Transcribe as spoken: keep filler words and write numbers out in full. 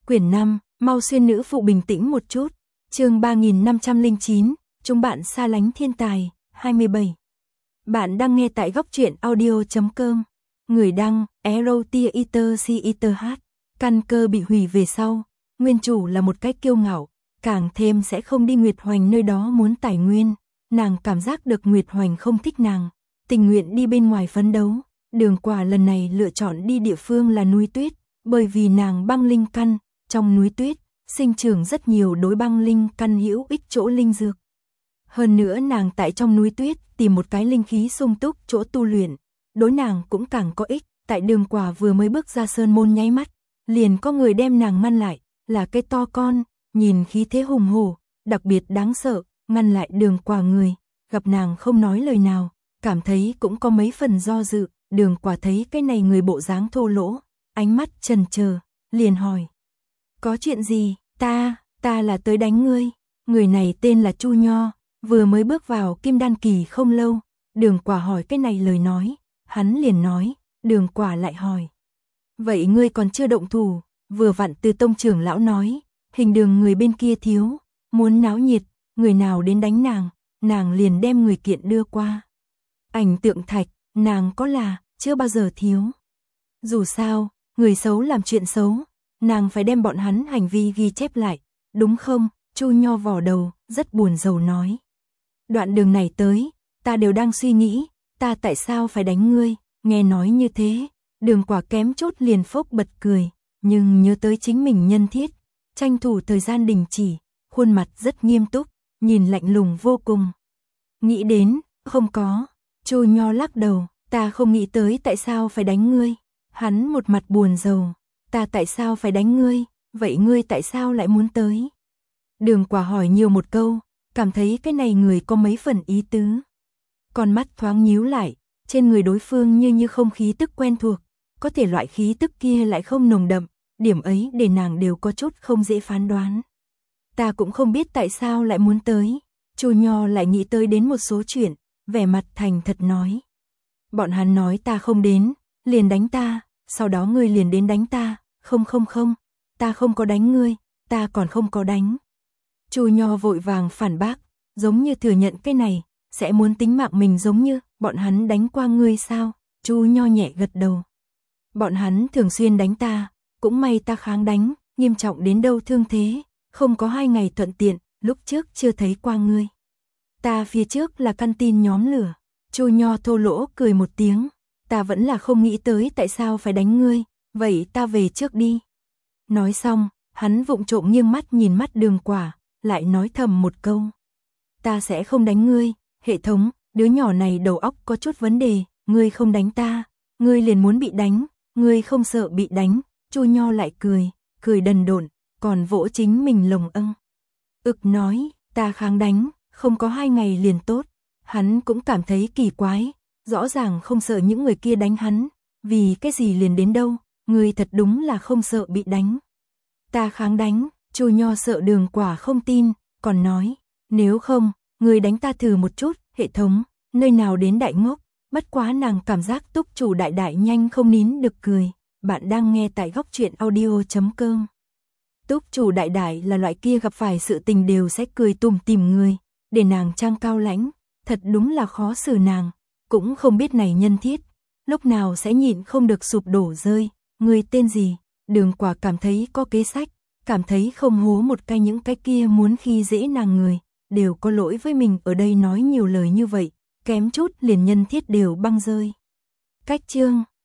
Quyển năm, mau xuyên nữ phụ bình tĩnh một chút. Chương ba nghìn năm trăm lẻ chín, chúng bạn xa lánh thiên tài, hai mươi bảy. Bạn đang nghe tại góc truyện audio chấm com. Người đăng, Erotiater. Căn cơ bị hủy về sau, nguyên chủ là một cái kiêu ngạo, càng thêm sẽ không đi Nguyệt Hoành nơi đó muốn tài nguyên. Nàng cảm giác được Nguyệt Hoành không thích nàng, tình nguyện đi bên ngoài phấn đấu. Đường Quả lần này lựa chọn đi địa phương là núi tuyết, bởi vì nàng băng linh căn, trong núi tuyết, sinh trưởng rất nhiều đối băng linh căn hữu ích chỗ linh dược. Hơn nữa nàng tại trong núi tuyết tìm một cái linh khí sung túc chỗ tu luyện, đối nàng cũng càng có ích. Tại Đường Quả vừa mới bước ra sơn môn nháy mắt, liền có người đem nàng ngăn lại, là cái to con, nhìn khí thế hùng hổ, đặc biệt đáng sợ, ngăn lại Đường Quả người, gặp nàng không nói lời nào, cảm thấy cũng có mấy phần do dự. Đường Quả thấy cái này người bộ dáng thô lỗ, ánh mắt chần chờ, liền hỏi: "Có chuyện gì?" "Ta, ta là tới đánh ngươi." Người này tên là Chu Nho, vừa mới bước vào Kim Đan kỳ không lâu. Đường Quả hỏi cái này lời nói, hắn liền nói. Đường Quả lại hỏi: "Vậy ngươi còn chưa động thủ?" Vừa vặn Từ tông trưởng lão nói, hình đường người bên kia thiếu, muốn náo nhiệt, người nào đến đánh nàng, nàng liền đem người kiện đưa qua. Ảnh tượng thạch, nàng có là chưa bao giờ thiếu. Dù sao, người xấu làm chuyện xấu, nàng phải đem bọn hắn hành vi ghi chép lại, đúng không? Chu Nho vò đầu, rất buồn rầu nói. Đoạn đường này tới, ta đều đang suy nghĩ, ta tại sao phải đánh ngươi? Nghe nói như thế, Đường Quả kém chút liền phốc bật cười, nhưng nhớ tới chính mình nhân thiết, tranh thủ thời gian đình chỉ, khuôn mặt rất nghiêm túc, nhìn lạnh lùng vô cùng. Nghĩ đến, không có. Chu Nho lắc đầu, ta không nghĩ tới tại sao phải đánh ngươi. Hắn một mặt buồn rầu, ta tại sao phải đánh ngươi, vậy ngươi tại sao lại muốn tới? Đường Quả hỏi nhiều một câu, cảm thấy cái này người có mấy phần ý tứ. Con mắt thoáng nhíu lại, trên người đối phương như như không khí tức quen thuộc, có thể loại khí tức kia lại không nồng đậm, điểm ấy để nàng đều có chút không dễ phán đoán. Ta cũng không biết tại sao lại muốn tới. Chu Nho lại nghĩ tới đến một số chuyện, vẻ mặt thành thật nói. Bọn hắn nói ta không đến, liền đánh ta, sau đó ngươi liền đến đánh ta, không không không, ta không có đánh ngươi, ta còn không có đánh. Chu Nho vội vàng phản bác, giống như thừa nhận cái này, sẽ muốn tính mạng mình giống như, bọn hắn đánh qua ngươi sao? Chu Nho nhẹ gật đầu. Bọn hắn thường xuyên đánh ta, cũng may ta kháng đánh, nghiêm trọng đến đâu thương thế, không có hai ngày thuận tiện, lúc trước chưa thấy qua ngươi. Ta phía trước là căn tin nhóm lửa. Chu Nho thô lỗ cười một tiếng, ta vẫn là không nghĩ tới tại sao phải đánh ngươi, vậy ta về trước đi. Nói xong, hắn vụng trộm nghiêng mắt nhìn mắt Đường Quả, lại nói thầm một câu. Ta sẽ không đánh ngươi, hệ thống, đứa nhỏ này đầu óc có chút vấn đề, ngươi không đánh ta, ngươi liền muốn bị đánh, ngươi không sợ bị đánh. Chu Nho lại cười, cười đần độn, còn vỗ chính mình lồng âng. Ực nói, ta kháng đánh, không có hai ngày liền tốt. Hắn cũng cảm thấy kỳ quái, rõ ràng không sợ những người kia đánh hắn, vì cái gì liền đến đâu, người thật đúng là không sợ bị đánh. Ta kháng đánh. Chu Nho sợ Đường Quả không tin, còn nói, nếu không, người đánh ta thử một chút. Hệ thống, nơi nào đến đại ngốc. Bất quá nàng cảm giác túc chủ đại đại nhanh không nín được cười. Bạn đang nghe tại góc truyện audio chấm com. Túc chủ đại đại là loại kia gặp phải sự tình đều sẽ cười tủm tỉm người, để nàng trang cao lãnh, thật đúng là khó xử nàng, cũng không biết này nhân thiết, lúc nào sẽ nhịn không được sụp đổ rơi. Người tên gì? Đường Quả cảm thấy có kế sách, cảm thấy không hố một cái những cái kia muốn khi dễ nàng người, đều có lỗi với mình ở đây nói nhiều lời như vậy, kém chút liền nhân thiết đều băng rơi. Cách chương